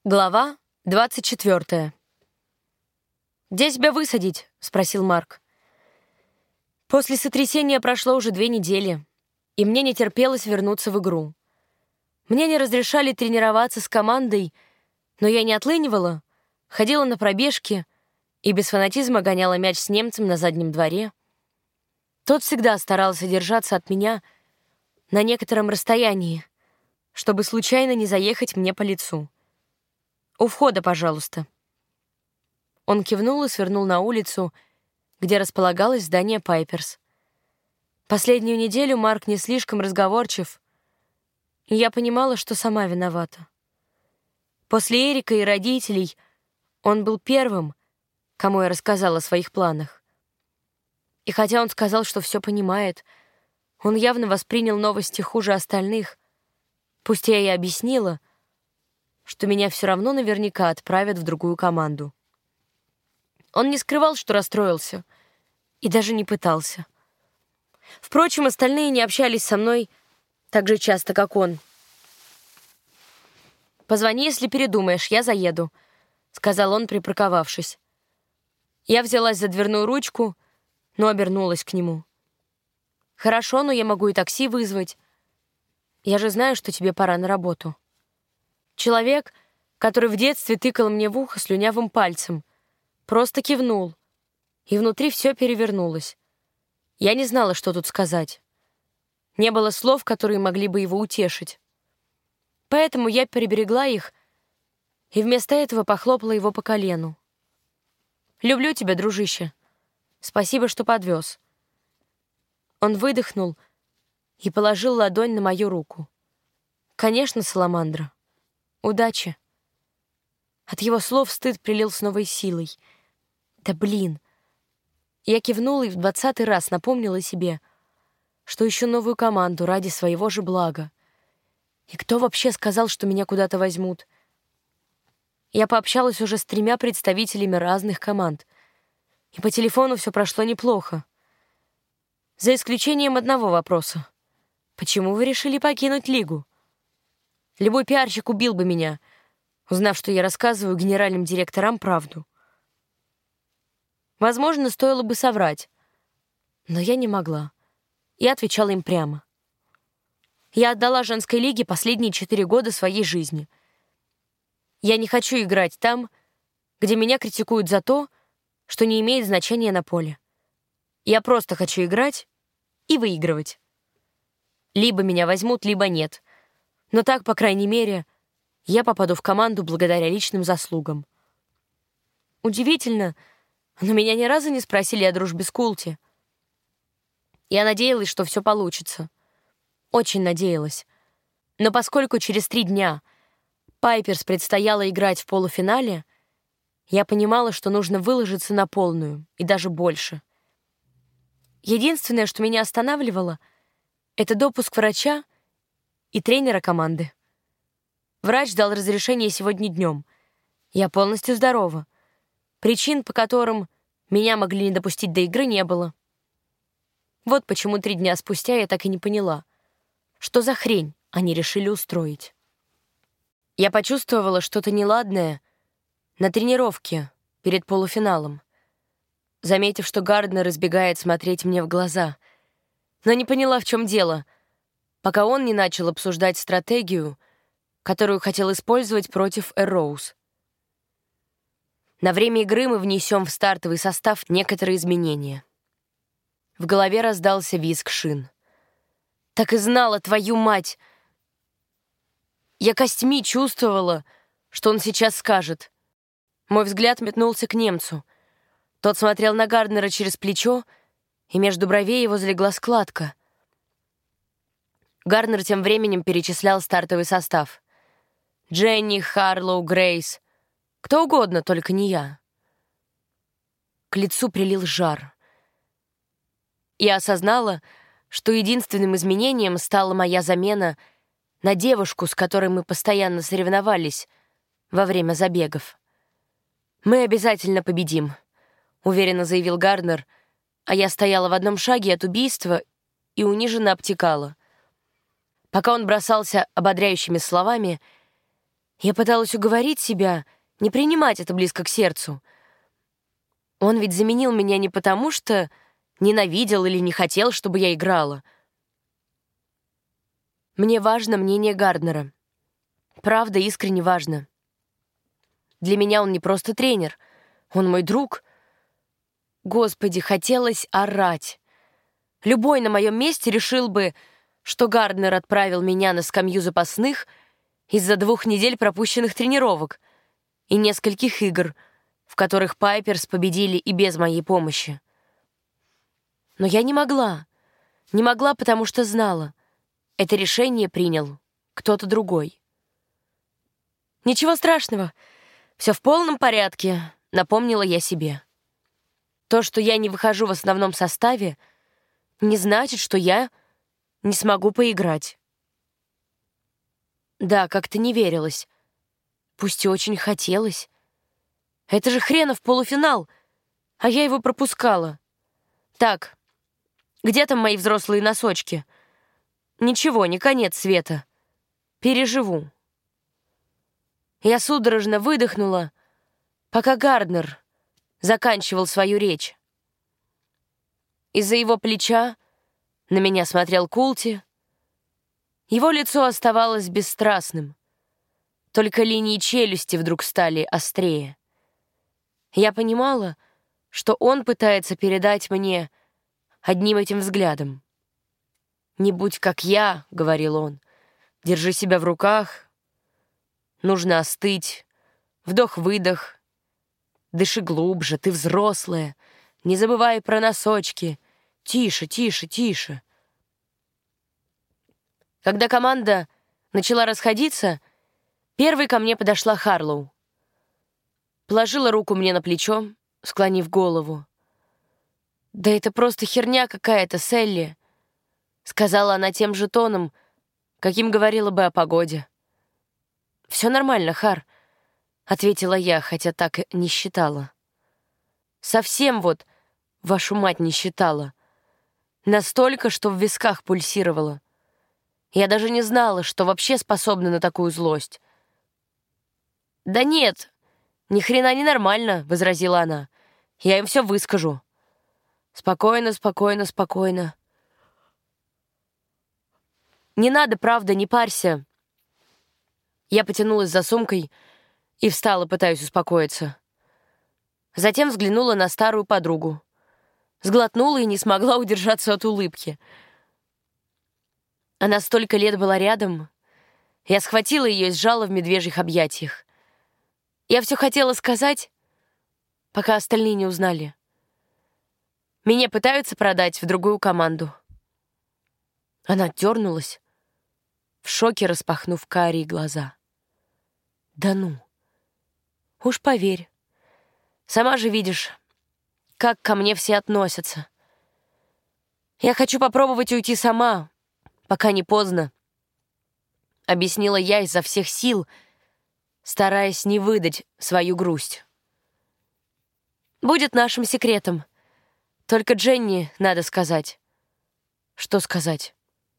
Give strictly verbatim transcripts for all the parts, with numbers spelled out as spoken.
Глава двадцать четвёртая. «Где тебя высадить?» — спросил Марк. После сотрясения прошло уже две недели, и мне не терпелось вернуться в игру. Мне не разрешали тренироваться с командой, но я не отлынивала, ходила на пробежки и без фанатизма гоняла мяч с немцем на заднем дворе. Тот всегда старался держаться от меня на некотором расстоянии, чтобы случайно не заехать мне по лицу. «У входа, пожалуйста». Он кивнул и свернул на улицу, где располагалось здание Пайперс. Последнюю неделю Марк не слишком разговорчив, и я понимала, что сама виновата. После Эрика и родителей он был первым, кому я рассказала о своих планах. И хотя он сказал, что все понимает, он явно воспринял новости хуже остальных, пусть я и объяснила, что меня все равно наверняка отправят в другую команду. Он не скрывал, что расстроился, и даже не пытался. Впрочем, остальные не общались со мной так же часто, как он. «Позвони, если передумаешь, я заеду», — сказал он, припарковавшись. Я взялась за дверную ручку, но обернулась к нему. «Хорошо, но я могу и такси вызвать. Я же знаю, что тебе пора на работу». Человек, который в детстве тыкал мне в ухо слюнявым пальцем, просто кивнул, и внутри все перевернулось. Я не знала, что тут сказать. Не было слов, которые могли бы его утешить. Поэтому я приберегла их и вместо этого похлопала его по колену. «Люблю тебя, дружище. Спасибо, что подвез». Он выдохнул и положил ладонь на мою руку. «Конечно, Саламандра. Удачи». От его слов стыд прилил с новой силой. Да блин. Я кивнула и в двадцатый раз напомнила себе, что ищу новую команду ради своего же блага. И кто вообще сказал, что меня куда-то возьмут? Я пообщалась уже с тремя представителями разных команд, и по телефону все прошло неплохо. За исключением одного вопроса. Почему вы решили покинуть лигу? Любой пиарщик убил бы меня, узнав, что я рассказываю генеральным директорам правду. Возможно, стоило бы соврать, но я не могла. Я отвечала им прямо. Я отдала женской лиге последние четыре года своей жизни. Я не хочу играть там, где меня критикуют за то, что не имеет значения на поле. Я просто хочу играть и выигрывать. Либо меня возьмут, либо нет. Но так, по крайней мере, я попаду в команду благодаря личным заслугам. Удивительно, но меня ни разу не спросили о дружбе с Култи. Я надеялась, что все получится. Очень надеялась. Но поскольку через три дня Пайперс предстояло играть в полуфинале, я понимала, что нужно выложиться на полную, и даже больше. Единственное, что меня останавливало, это допуск врача и тренера команды. Врач дал разрешение сегодня днем. Я полностью здорова. Причин, по которым меня могли не допустить до игры, не было. Вот почему три дня спустя я так и не поняла, что за хрень они решили устроить. Я почувствовала что-то неладное на тренировке перед полуфиналом, заметив, что Гарднер избегает смотреть мне в глаза, но не поняла, в чем дело, пока он не начал обсуждать стратегию, которую хотел использовать против Эрроуз. На время игры мы внесем в стартовый состав некоторые изменения. В голове раздался визг шин. Так и знала, твою мать! Я костьми чувствовала, что он сейчас скажет. Мой взгляд метнулся к немцу. Тот смотрел на Гарднера через плечо, и между бровей его залегла складка. Гарднер тем временем перечислял стартовый состав. Дженни, Харлоу, Грейс. Кто угодно, только не я. К лицу прилил жар. Я осознала, что единственным изменением стала моя замена на девушку, с которой мы постоянно соревновались во время забегов. «Мы обязательно победим», — уверенно заявил Гарднер, а я стояла в одном шаге от убийства и униженно обтекала. Пока он бросался ободряющими словами, Я пыталась уговорить себя не принимать это близко к сердцу. Он ведь заменил меня не потому, что ненавидел или не хотел, чтобы я играла. Мне важно мнение Гарднера. Правда, искренне важно. Для меня он не просто тренер, он мой друг. Господи, хотелось орать. Любой на моем месте решил бы, что Гарднер отправил меня на скамью запасных из-за двух недель пропущенных тренировок и нескольких игр, в которых Пайперс победили и без моей помощи. Но я не могла. Не могла, потому что знала. Это решение принял кто-то другой. «Ничего страшного, все в полном порядке», — напомнила я себе. То, что я не выхожу в основном составе, не значит, что я не смогу поиграть. Да, как-то не верилось. Пусть и очень хотелось. Это же хренов полуфинал, а я его пропускала. Так, где там мои взрослые носочки? Ничего, не конец света. Переживу. Я судорожно выдохнула, пока Гарднер заканчивал свою речь. Из-за его плеча на меня смотрел Култи. Его лицо оставалось бесстрастным. Только линии челюсти вдруг стали острее. Я понимала, что он пытается передать мне одним этим взглядом. «Не будь как я», — говорил он, — «держи себя в руках, нужно остыть, вдох-выдох, дыши глубже, ты взрослая, не забывай про носочки, тише, тише, тише». Когда команда начала расходиться, первой ко мне подошла Харлоу. Положила руку мне на плечо, склонив голову. «Да это просто херня какая-то, Селли», — сказала она тем же тоном, каким говорила бы о погоде. «Все нормально, Хар», — ответила я, хотя так и не считала. Совсем вот, вашу мать, не считала. Настолько, что в висках пульсировало. Я даже не знала, что вообще способна на такую злость. «Да нет, ни хрена не нормально», — возразила она. «Я им все выскажу». «Спокойно, спокойно, спокойно». «Не надо, правда, не парься». Я потянулась за сумкой и встала, пытаясь успокоиться. Затем взглянула на старую подругу. Сглотнула и не смогла удержаться от улыбки. Она столько лет была рядом. Я схватила ее и сжала в медвежьих объятиях. Я все хотела сказать, пока остальные не узнали. Меня пытаются продать в другую команду. Она дернулась, в шоке распахнув карие глаза. «Да ну! Уж поверь. Сама же видишь, как ко мне все относятся. Я хочу попробовать уйти сама, пока не поздно», — объяснила я изо всех сил, стараясь не выдать свою грусть. «Будет нашим секретом. Только Дженни надо сказать». «Что сказать?»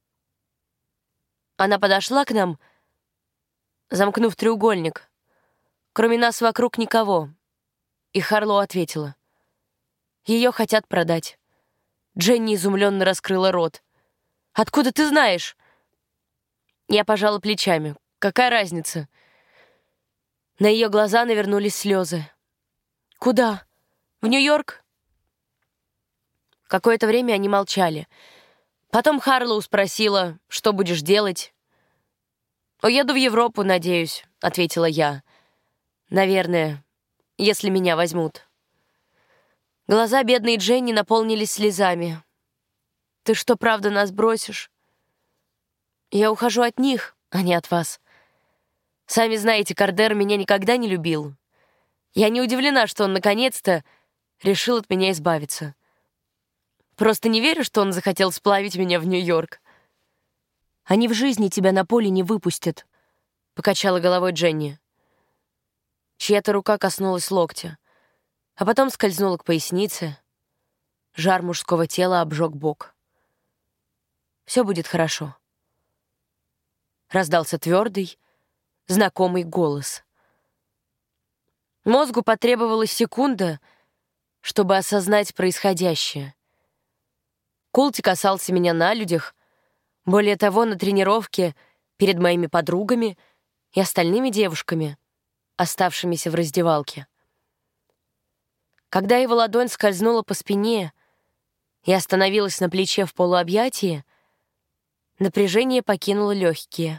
Она подошла к нам, замкнув треугольник. Кроме нас вокруг никого. И Харлоу ответила. «Ее хотят продать». Дженни изумленно раскрыла рот. «Откуда ты знаешь?» Я пожала плечами. «Какая разница?» На ее глаза навернулись слезы. «Куда? В Нью-Йорк?» Какое-то время они молчали. Потом Харлоу спросила, что будешь делать. «Уеду в Европу, надеюсь», — ответила я. «Наверное, если меня возьмут». Глаза бедной Дженни наполнились слезами. «Ты что, правда нас бросишь?» «Я ухожу от них, а не от вас. Сами знаете, Кардер меня никогда не любил. Я не удивлена, что он наконец-то решил от меня избавиться. Просто не верю, что он захотел сплавить меня в Нью-Йорк». «Они в жизни тебя на поле не выпустят», — покачала головой Дженни. Чья-то рука коснулась локтя, а потом скользнула к пояснице. Жар мужского тела обжег бок. «Все будет хорошо». Раздался твердый, знакомый голос. Мозгу потребовалась секунда, чтобы осознать происходящее. Култи касался меня на людях, более того, на тренировке перед моими подругами и остальными девушками, оставшимися в раздевалке. Когда его ладонь скользнула по спине и остановилась на плече в полуобъятии, напряжение покинуло легкие.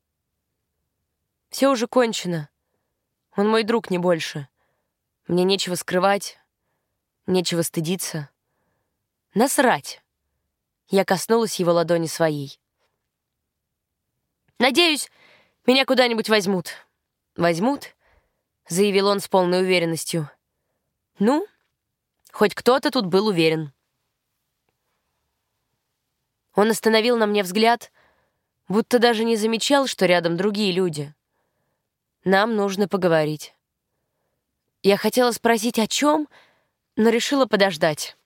Все уже кончено. Он мой друг, не больше. Мне нечего скрывать, нечего стыдиться. Насрать. Я коснулась его ладони своей. «Надеюсь, меня куда-нибудь возьмут». «Возьмут?» — заявил он с полной уверенностью. «Ну, хоть кто-то тут был уверен». Он остановил на мне взгляд, будто даже не замечал, что рядом другие люди. Нам нужно поговорить. Я хотела спросить, о чем, но решила подождать.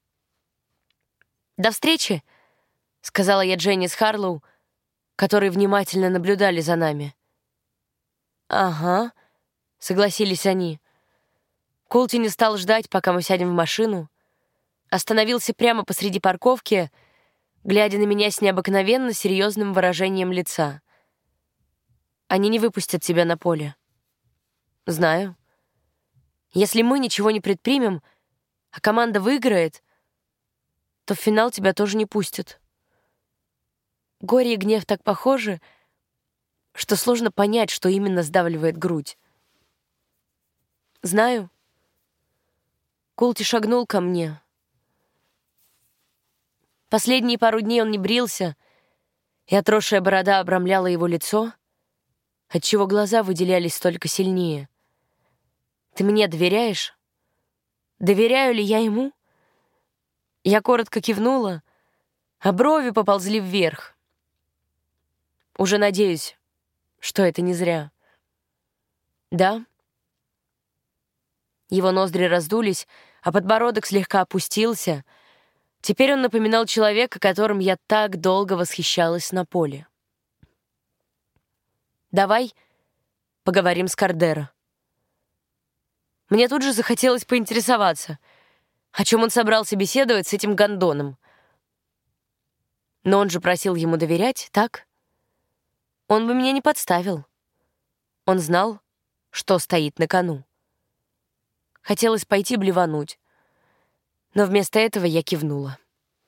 «До встречи», — сказала я Дженни с Харлоу, которые внимательно наблюдали за нами. «Ага», — согласились они. Култи не стал ждать, пока мы сядем в машину. Остановился прямо посреди парковки, глядя на меня с необыкновенно серьезным выражением лица. «Они не выпустят тебя на поле». «Знаю. Если мы ничего не предпримем, а команда выиграет, то в финал тебя тоже не пустят». Горе и гнев так похожи, что сложно понять, что именно сдавливает грудь. «Знаю». Култи шагнул ко мне. Последние пару дней он не брился, и отросшая борода обрамляла его лицо, отчего глаза выделялись только сильнее. «Ты мне доверяешь?» «Доверяю ли я ему?» Я коротко кивнула, а брови поползли вверх. Уже надеюсь, что это не зря. «Да?» Его ноздри раздулись, а подбородок слегка опустился. Теперь он напоминал человека, которым я так долго восхищалась на поле. «Давай поговорим с Кардеро». Мне тут же захотелось поинтересоваться, о чем он собрался беседовать с этим гондоном. Но он же просил ему доверять, так? Он бы меня не подставил. Он знал, что стоит на кону. Хотелось пойти блевануть, но вместо этого я кивнула.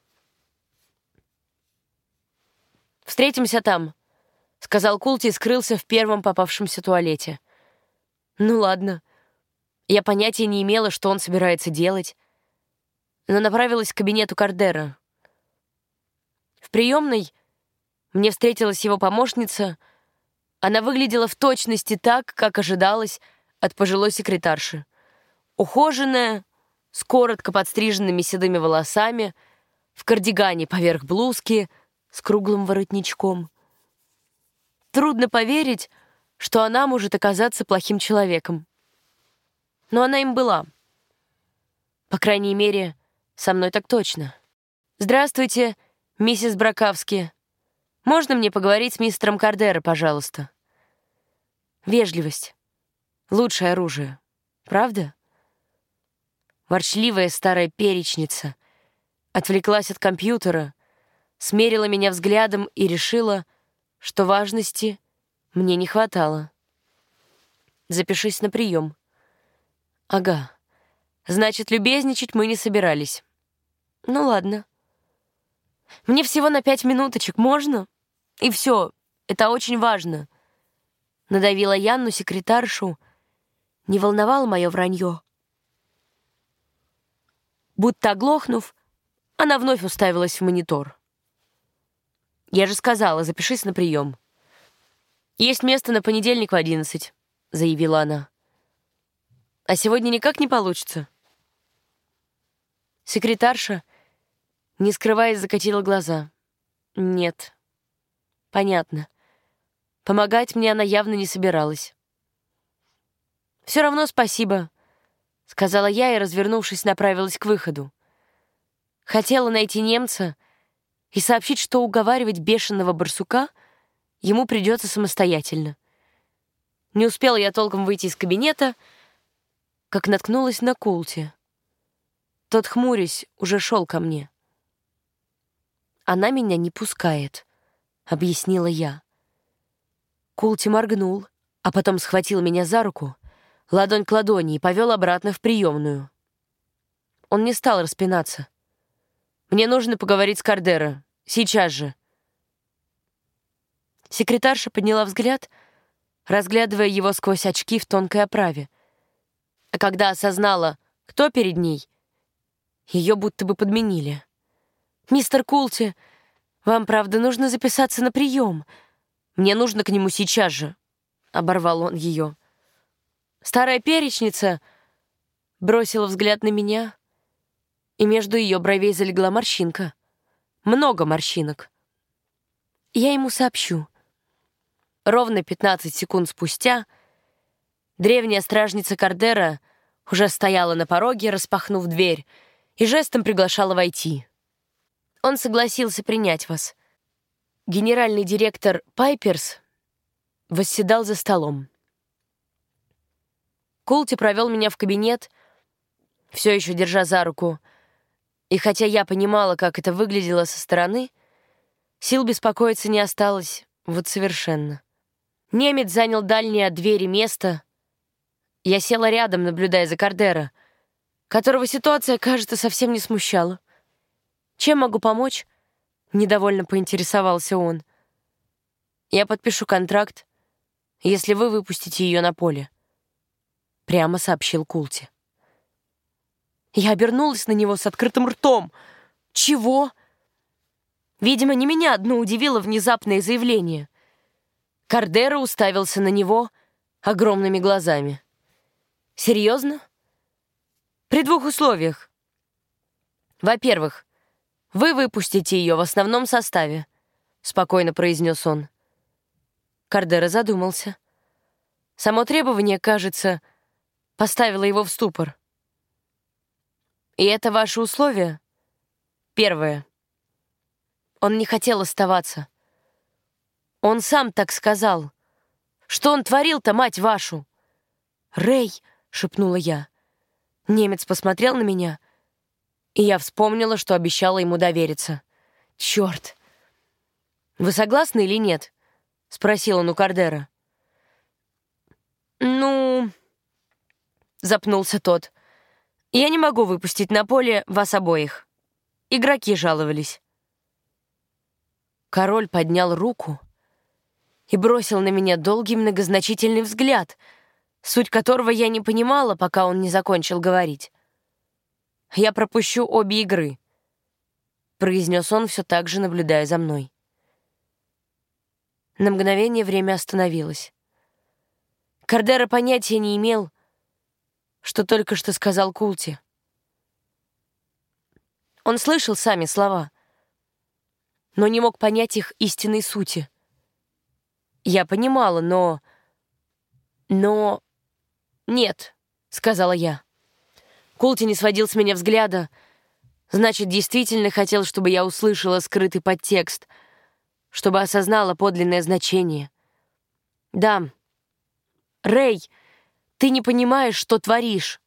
«Встретимся там», — сказал Култи и скрылся в первом попавшемся туалете. Ну ладно. Я понятия не имела, что он собирается делать, но направилась к кабинету Кардеро. В приемной мне встретилась его помощница. Она выглядела в точности так, как ожидалось от пожилой секретарши. Ухоженная, с коротко подстриженными седыми волосами, в кардигане поверх блузки, с круглым воротничком. Трудно поверить, что она может оказаться плохим человеком. Но она им была. По крайней мере, со мной так точно. «Здравствуйте, миссис Бракавски. Можно мне поговорить с мистером Кардеро, пожалуйста?» Вежливость — лучшее оружие. Правда? Ворчливая старая перечница отвлеклась от компьютера, смерила меня взглядом и решила, что важности мне не хватало. «Запишись на прием». «Ага. Значит, любезничать мы не собирались. Ну ладно. Мне всего на пять минуточек, можно? И все, это очень важно». Надавила я, но секретаршу не волновало мое вранье. Будто оглохнув, она вновь уставилась в монитор. «Я же сказала, запишись на прием». «Есть место на понедельник в одиннадцать», — заявила она. «А сегодня никак не получится». Секретарша, не скрываясь, закатила глаза. «Нет». «Понятно. Помогать мне она явно не собиралась». «Все равно спасибо», — сказала я и, развернувшись, направилась к выходу. Хотела найти немца и сообщить, что уговаривать бешеного барсука ему придется самостоятельно. Не успела я толком выйти из кабинета, как наткнулась на Култи. Тот, хмурясь, уже шел ко мне. «Она меня не пускает», — объяснила я. Култи моргнул, а потом схватил меня за руку, ладонь к ладони, и повел обратно в приемную. Он не стал распинаться. «Мне нужно поговорить с Кардеро. Сейчас же». Секретарша подняла взгляд, разглядывая его сквозь очки в тонкой оправе. А когда осознала, кто перед ней, ее будто бы подменили. «Мистер Култи, вам, правда, нужно записаться на прием. Мне нужно к нему сейчас же», — оборвал он ее. Старая перечница бросила взгляд на меня, и между ее бровей залегла морщинка. Много морщинок. «Я ему сообщу». Ровно пятнадцать секунд спустя древняя стражница Кардеро уже стояла на пороге, распахнув дверь, и жестом приглашала войти. «Он согласился принять вас». Генеральный директор Пайперс восседал за столом. Култи провел меня в кабинет, все еще держа за руку, и хотя я понимала, как это выглядело со стороны, сил беспокоиться не осталось вот совершенно. Немец занял дальнее от двери место. Я села рядом, наблюдая за Кардеро, которого ситуация, кажется, совсем не смущала. «Чем могу помочь?» — недовольно поинтересовался он. «Я подпишу контракт, если вы выпустите ее на поле», — прямо сообщил Култи. Я обернулась на него с открытым ртом. «Чего?» Видимо, не меня одно удивило внезапное заявление. Кардеро уставился на него огромными глазами. «Серьезно?» «При двух условиях. Во-первых, вы выпустите ее в основном составе», — спокойно произнес он. Кардеро задумался. Само требование, кажется, поставило его в ступор. «И это ваши условия?» «Первое. Он не хотел оставаться. Он сам так сказал. Что он творил-то, мать вашу?» «Рэй!» — шепнула я. Немец посмотрел на меня, и я вспомнила, что обещала ему довериться. «Черт!» «Вы согласны или нет?» — спросил он у Кардеро. «Ну...» — запнулся тот. «Я не могу выпустить на поле вас обоих. Игроки жаловались». Король поднял руку и бросил на меня долгий многозначительный взгляд, суть которого я не понимала, пока он не закончил говорить. «Я пропущу обе игры», — произнес он, все так же наблюдая за мной. На мгновение время остановилось. Кардеро понятия не имел, что только что сказал Култи. Он слышал сами слова, но не мог понять их истинной сути. Я понимала, но... Но... «Нет», — сказала я. Култи не сводил с меня взгляда, значит, действительно хотел, чтобы я услышала скрытый подтекст, чтобы осознала подлинное значение. «Да, Рэй, ты не понимаешь, что творишь».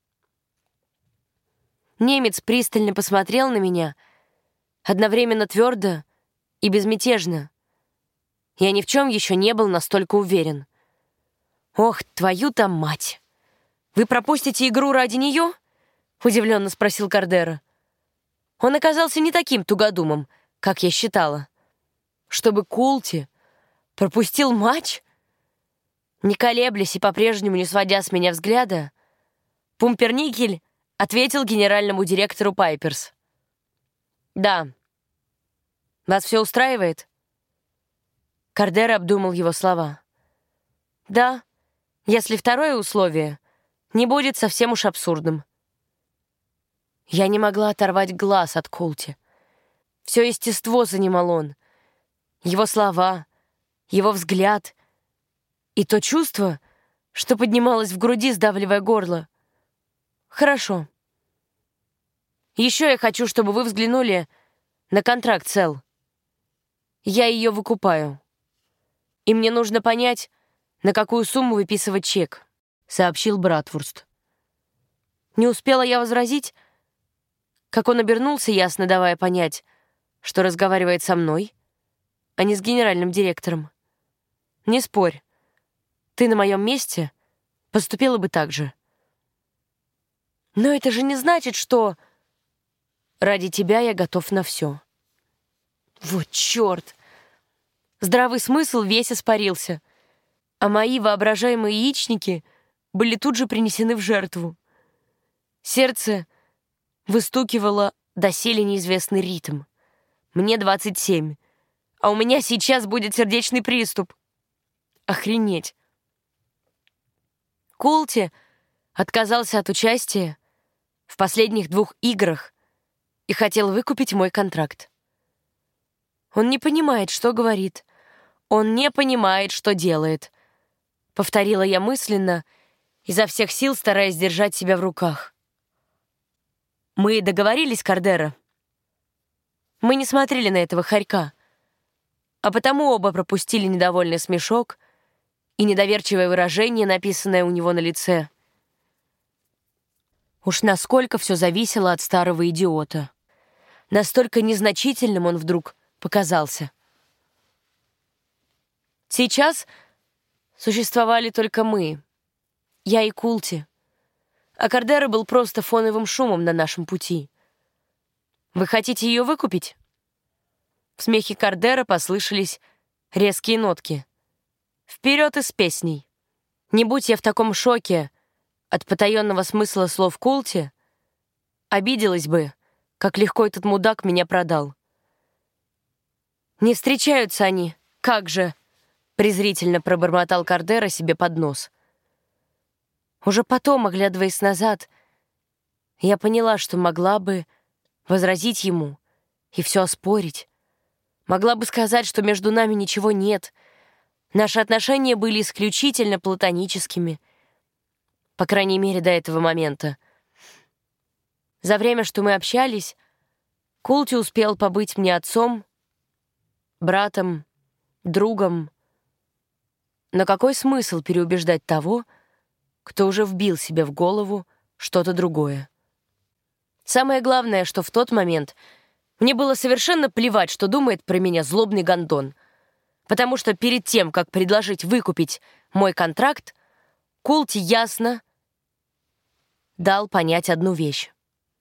Немец пристально посмотрел на меня, одновременно твердо и безмятежно. Я ни в чем еще не был настолько уверен. «Ох, твою-то мать! Вы пропустите игру ради нее?» — удивленно спросил Кардеро. Он оказался не таким тугодумом, как я считала. Чтобы Култи пропустил матч? Не колеблясь и по-прежнему не сводя с меня взгляда, Пумперникель ответил генеральному директору Пайперс. «Да. Вас все устраивает?» Кардеро обдумал его слова. «Да, если второе условие не будет совсем уж абсурдным». Я не могла оторвать глаз от Култи. Все естество занимал он. Его слова, его взгляд и то чувство, что поднималось в груди, сдавливая горло. «Хорошо. Еще я хочу, чтобы вы взглянули на контракт Сэл. Я ее выкупаю. И мне нужно понять, на какую сумму выписывать чек», — сообщил Братвурст. Не успела я возразить, как он обернулся, ясно давая понять, что разговаривает со мной, а не с генеральным директором. «Не спорь, ты на моем месте поступила бы так же». «Но это же не значит, что...» «Ради тебя я готов на все». Вот черт! Здравый смысл весь испарился, а мои воображаемые яичники были тут же принесены в жертву. Сердце выстукивало доселе неизвестный ритм. Мне двадцать семь, а у меня сейчас будет сердечный приступ. Охренеть. Култи отказался от участия в последних двух играх и хотел выкупить мой контракт. Он не понимает, что говорит. Он не понимает, что делает. Повторила я мысленно, изо всех сил стараясь держать себя в руках. Мы договорились, Кардера. Мы не смотрели на этого хорька, а потому оба пропустили недовольный смешок и недоверчивое выражение, написанное у него на лице. Уж насколько все зависело от старого идиота. Настолько незначительным он вдруг показался. Сейчас существовали только мы, я и Култи, а Кардера был просто фоновым шумом на нашем пути. «Вы хотите ее выкупить?» В смехе Кардера послышались резкие нотки. «Вперед и с песней!» Не будь я в таком шоке от потаенного смысла слов Култи, обиделась бы, как легко этот мудак меня продал. «Не встречаются они, как же!» презрительно пробормотал Кардера себе под нос. Уже потом, оглядываясь назад, я поняла, что могла бы возразить ему и все оспорить. Могла бы сказать, что между нами ничего нет. Наши отношения были исключительно платоническими. По крайней мере, до этого момента. За время, что мы общались, Култи успел побыть мне отцом, братом, другом. Но какой смысл переубеждать того, кто уже вбил себе в голову что-то другое? Самое главное, что в тот момент мне было совершенно плевать, что думает про меня злобный гондон, потому что перед тем, как предложить выкупить мой контракт, Култи ясно дал понять одну вещь.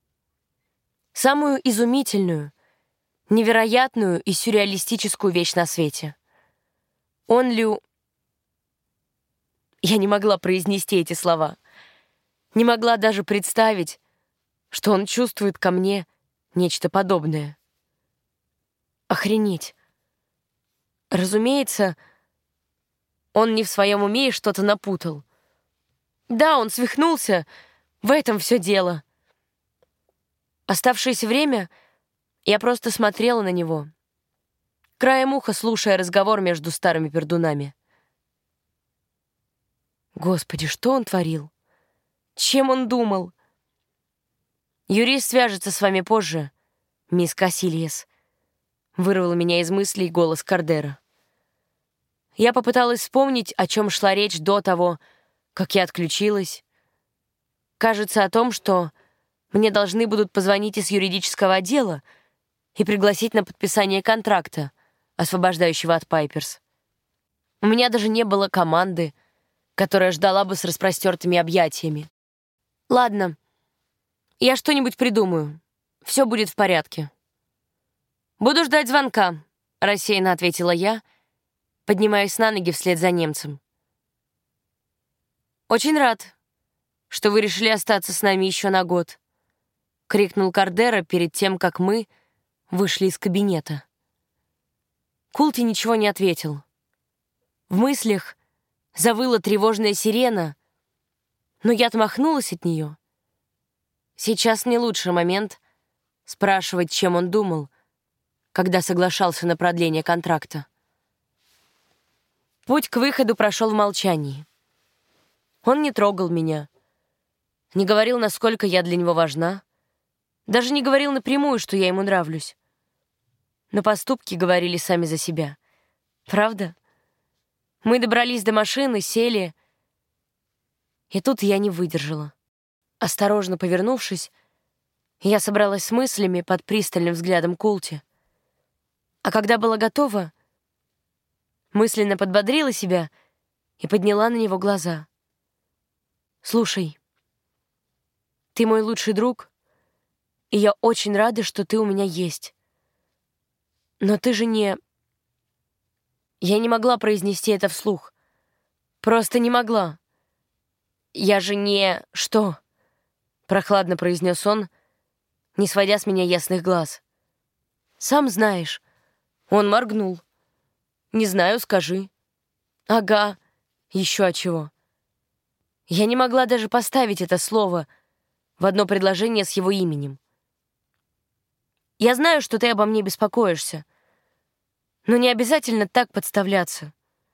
Самую изумительную, невероятную и сюрреалистическую вещь на свете. Он лю... Я не могла произнести эти слова. Не могла даже представить, что он чувствует ко мне нечто подобное. Охренеть. Разумеется, он не в своем уме и что-то напутал. Да, он свихнулся, в этом все дело. Оставшееся время я просто смотрела на него, краем уха слушая разговор между старыми пердунами. Господи, что он творил? Чем он думал? «Юрист свяжется с вами позже, мисс Кассильес», — вырвал меня из мыслей голос Кардера. Я попыталась вспомнить, о чем шла речь до того, как я отключилась. Кажется, о том, что мне должны будут позвонить из юридического отдела и пригласить на подписание контракта, освобождающего от Пайперс. У меня даже не было команды, которая ждала бы с распростертыми объятиями. Ладно, я что-нибудь придумаю. Все будет в порядке. Буду ждать звонка, рассеянно ответила я, поднимаясь на ноги вслед за немцем. Очень рад, что вы решили остаться с нами еще на год, крикнул Кардера перед тем, как мы вышли из кабинета. Култи ничего не ответил. В мыслях завыла тревожная сирена, но я отмахнулась от нее. Сейчас не лучший момент спрашивать, чем он думал, когда соглашался на продление контракта. Путь к выходу прошел в молчании. Он не трогал меня, не говорил, насколько я для него важна, даже не говорил напрямую, что я ему нравлюсь. Но поступки говорили сами за себя. Правда? Мы добрались до машины, сели, и тут я не выдержала. Осторожно повернувшись, я собралась с мыслями под пристальным взглядом Култи. А когда была готова, мысленно подбодрила себя и подняла на него глаза. «Слушай, ты мой лучший друг, и я очень рада, что ты у меня есть. Но ты же не...» Я не могла произнести это вслух. Просто не могла. «Я же не... что?» — прохладно произнес он, не сводя с меня ясных глаз. «Сам знаешь». Он моргнул. «Не знаю, скажи». «Ага, еще от чего». Я не могла даже поставить это слово в одно предложение с его именем. «Я знаю, что ты обо мне беспокоишься, но не обязательно так подставляться.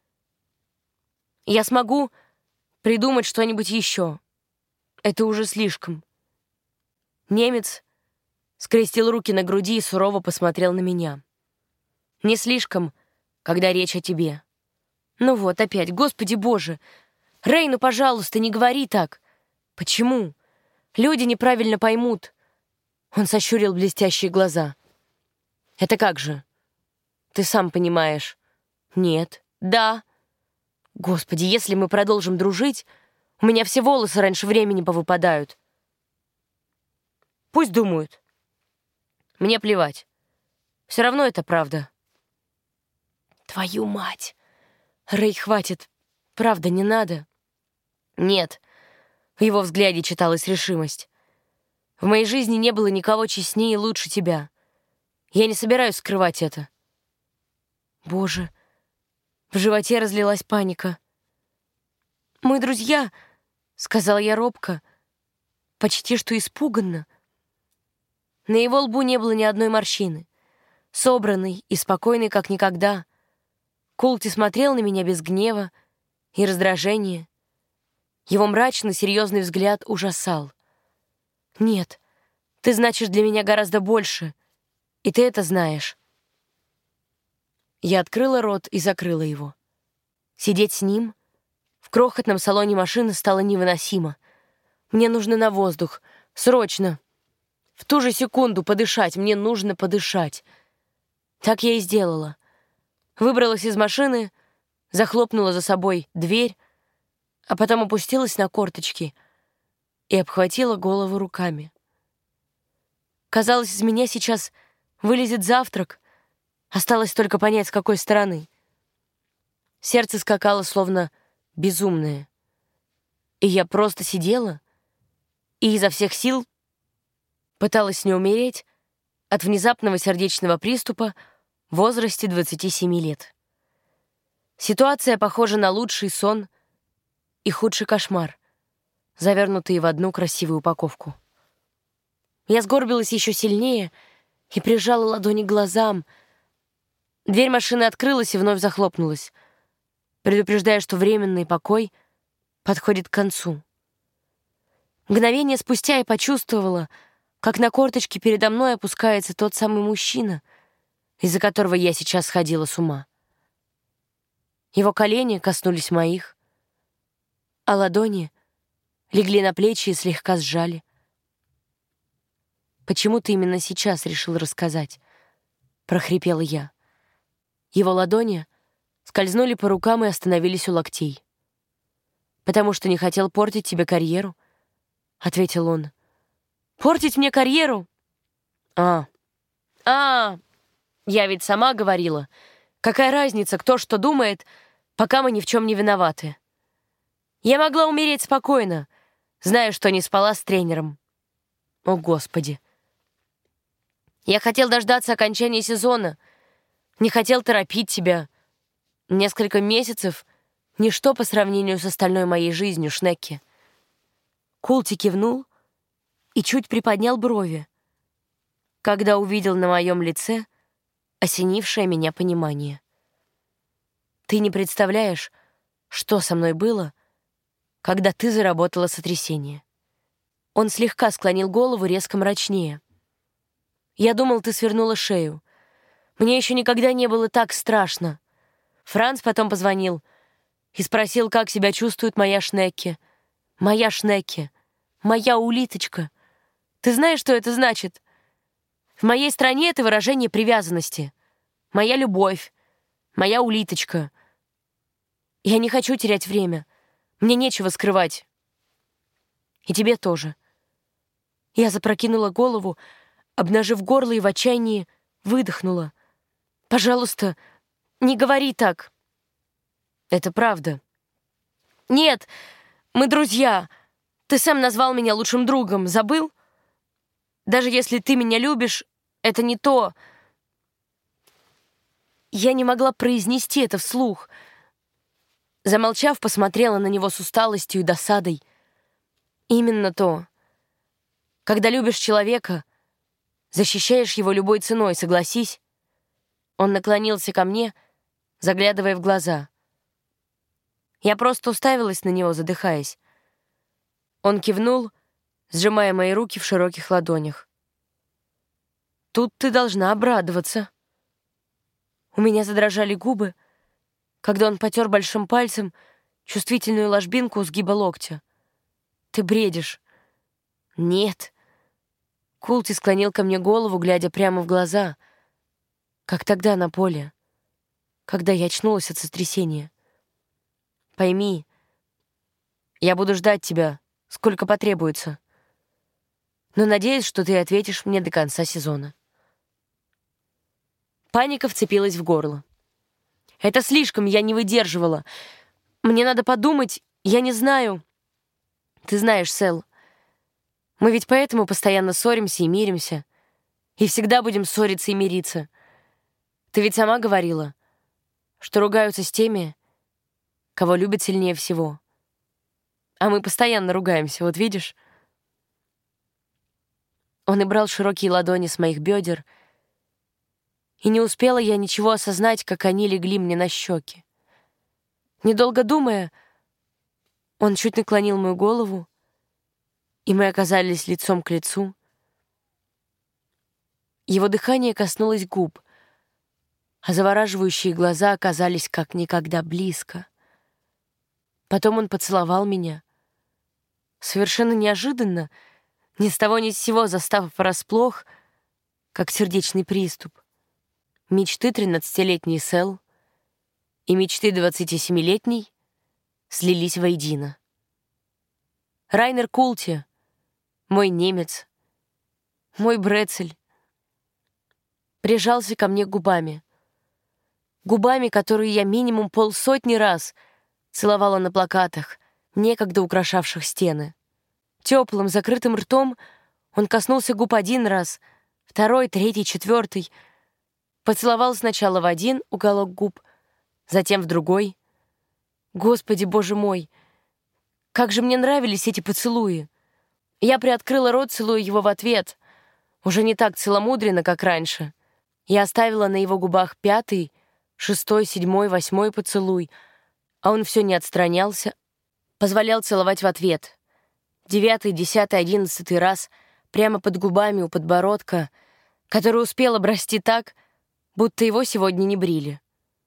Я смогу придумать что-нибудь еще. Это уже слишком». Немец скрестил руки на груди и сурово посмотрел на меня. «Не слишком, когда речь о тебе». «Ну вот, опять, Господи Боже! Рэй, ну, пожалуйста, не говори так!» «Почему? Люди неправильно поймут». Он сощурил блестящие глаза. «Это как же? Ты сам понимаешь». «Нет». «Да». «Господи, если мы продолжим дружить, у меня все волосы раньше времени повыпадают». «Пусть думают. Мне плевать. Все равно это правда». «Твою мать! Рэй, хватит. Правда, не надо». «Нет». В его взгляде читалась решимость. «В моей жизни не было никого честнее и лучше тебя. Я не собираюсь скрывать это». Боже, в животе разлилась паника. «Мы друзья», — сказала я робко, почти что испуганно. На его лбу не было ни одной морщины. Собранный и спокойный, как никогда. Култи смотрел на меня без гнева и раздражения. Его мрачно-серьезный взгляд ужасал. «Нет, ты значишь для меня гораздо больше, и ты это знаешь». Я открыла рот и закрыла его. Сидеть с ним в крохотном салоне машины стало невыносимо. Мне нужно на воздух. Срочно. В ту же секунду подышать. Мне нужно подышать. Так я и сделала. Выбралась из машины, захлопнула за собой дверь, а потом опустилась на корточки и обхватила голову руками. Казалось, из меня сейчас вылезет завтрак. Осталось только понять, с какой стороны. Сердце скакало, словно безумное. И я просто сидела и изо всех сил пыталась не умереть от внезапного сердечного приступа в возрасте двадцати семи лет. Ситуация похожа на лучший сон и худший кошмар, завернутые в одну красивую упаковку. Я сгорбилась еще сильнее и прижала ладони к глазам. Дверь машины открылась и вновь захлопнулась, предупреждая, что временный покой подходит к концу. Мгновение спустя я почувствовала, как на корточки передо мной опускается тот самый мужчина, из-за которого я сейчас сходила с ума. Его колени коснулись моих, а ладони легли на плечи и слегка сжали. «Почему ты именно сейчас решил рассказать?» — прохрипела я. Его ладони скользнули по рукам и остановились у локтей. «Потому что не хотел портить тебе карьеру», — ответил он. «Портить мне карьеру?» «А, а, я ведь сама говорила. Какая разница, кто что думает, пока мы ни в чем не виноваты. Я могла умереть спокойно, зная, что не спала с тренером. О, Господи. Я хотел дождаться окончания сезона, не хотел торопить тебя. Несколько месяцев — ничто по сравнению с остальной моей жизнью, Шнекки». Култи кивнул и чуть приподнял брови, когда увидел на моем лице осенившее меня понимание. «Ты не представляешь, что со мной было, когда ты заработала сотрясение». Он слегка склонил голову, резко мрачнее. «Я думал, ты свернула шею. Мне еще никогда не было так страшно. Франц потом позвонил. и спросил, как себя чувствует моя Шнекке. Моя Шнекке. Моя улиточка. Ты знаешь, что это значит? В моей стране это выражение привязанности. Моя любовь. Моя улиточка. Я не хочу терять время. Мне нечего скрывать. И тебе тоже. Я запрокинула голову, обнажив горло и в отчаянии выдохнула. «Пожалуйста, не говори так». «Это правда». «Нет, мы друзья. Ты сам назвал меня лучшим другом. Забыл? Даже если ты меня любишь, это не то». Я не могла произнести это вслух. Замолчав, посмотрела на него с усталостью и досадой. Именно то. Когда любишь человека, защищаешь его любой ценой, согласись. Он наклонился ко мне, заглядывая в глаза. Я просто уставилась на него, задыхаясь. Он кивнул, сжимая мои руки в широких ладонях. «Тут ты должна обрадоваться». У меня задрожали губы, когда он потер большим пальцем чувствительную ложбинку у сгиба локтя. «Ты бредишь». «Нет». Култи склонил ко мне голову, глядя прямо в глаза, как тогда на поле, когда я очнулась от сотрясения. «Пойми, я буду ждать тебя, сколько потребуется, но надеюсь, что ты ответишь мне до конца сезона». Паника вцепилась в горло. Это слишком, я не выдерживала. Мне надо подумать, я не знаю. Ты знаешь, Сэл, мы ведь поэтому постоянно ссоримся и миримся. И всегда будем ссориться и мириться. Ты ведь сама говорила, что ругаются с теми, кого любят сильнее всего. А мы постоянно ругаемся, вот видишь? Он и брал широкие ладони с моих бедер, и не успела я ничего осознать, как они легли мне на щеки. Недолго думая, он чуть наклонил мою голову, и мы оказались лицом к лицу. Его дыхание коснулось губ, а завораживающие глаза оказались как никогда близко. Потом он поцеловал меня. Совершенно неожиданно, ни с того ни с сего застав врасплох, как сердечный приступ. Мечты тринадцатилетней Сэл и мечты двадцатисемилетней слились воедино. Райнер Култи, мой немец, мой Брецель, прижался ко мне губами. Губами, которые я минимум полсотни раз целовала на плакатах, некогда украшавших стены. Теплым, закрытым ртом он коснулся губ один раз, второй, третий, четвертый. Поцеловал сначала в один уголок губ, затем в другой. Господи, боже мой, как же мне нравились эти поцелуи. Я приоткрыла рот, целуя его в ответ. Уже не так целомудренно, как раньше. Я оставила на его губах пятый, шестой, седьмой, восьмой поцелуй, а он все не отстранялся, позволял целовать в ответ. Девятый, десятый, одиннадцатый раз прямо под губами у подбородка, который успел обрасти так, будто его сегодня не брили.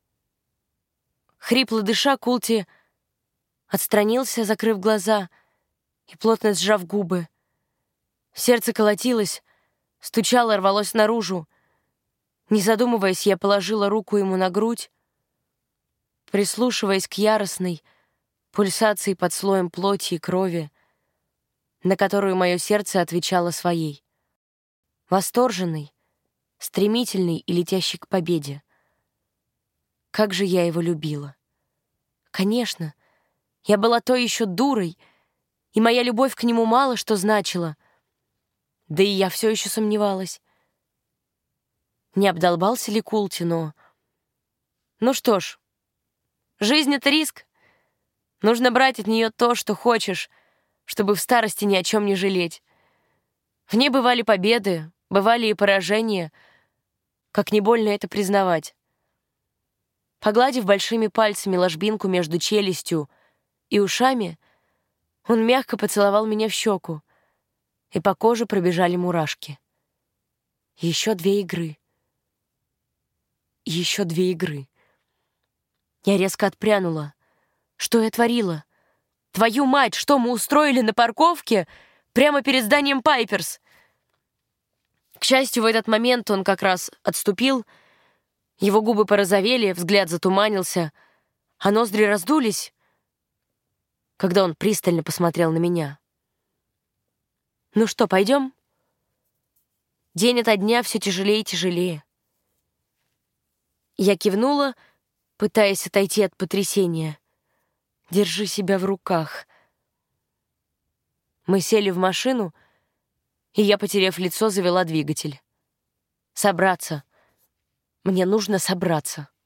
Хрипло дыша, Култи отстранился, закрыв глаза и плотно сжав губы. Сердце колотилось, стучало, рвалось наружу. Не задумываясь, я положила руку ему на грудь, прислушиваясь к яростной пульсации под слоем плоти и крови, на которую мое сердце отвечало своей. Восторженный, стремительный и летящий к победе. Как же я его любила. Конечно, я была той еще дурой, и моя любовь к нему мало что значила. Да и я все еще сомневалась. Не обдолбался ли Култи, но... Ну что ж, жизнь — это риск. Нужно брать от нее то, что хочешь, чтобы в старости ни о чем не жалеть. В ней бывали победы, бывали и поражения, как не больно это признавать. Погладив большими пальцами ложбинку между челюстью и ушами, он мягко поцеловал меня в щеку, и по коже пробежали мурашки. Еще две игры. Еще две игры. Я резко отпрянула, Что я творила? Твою мать, что мы устроили на парковке прямо перед зданием Пайперс? К счастью, в этот момент он как раз отступил, его губы порозовели, взгляд затуманился, а ноздри раздулись, когда он пристально посмотрел на меня. «Ну что, пойдем?» День ото дня все тяжелее и тяжелее. Я кивнула, пытаясь отойти от потрясения. «Держи себя в руках». Мы сели в машину, и я, потеряв лицо, завела двигатель. «Собраться. Мне нужно собраться».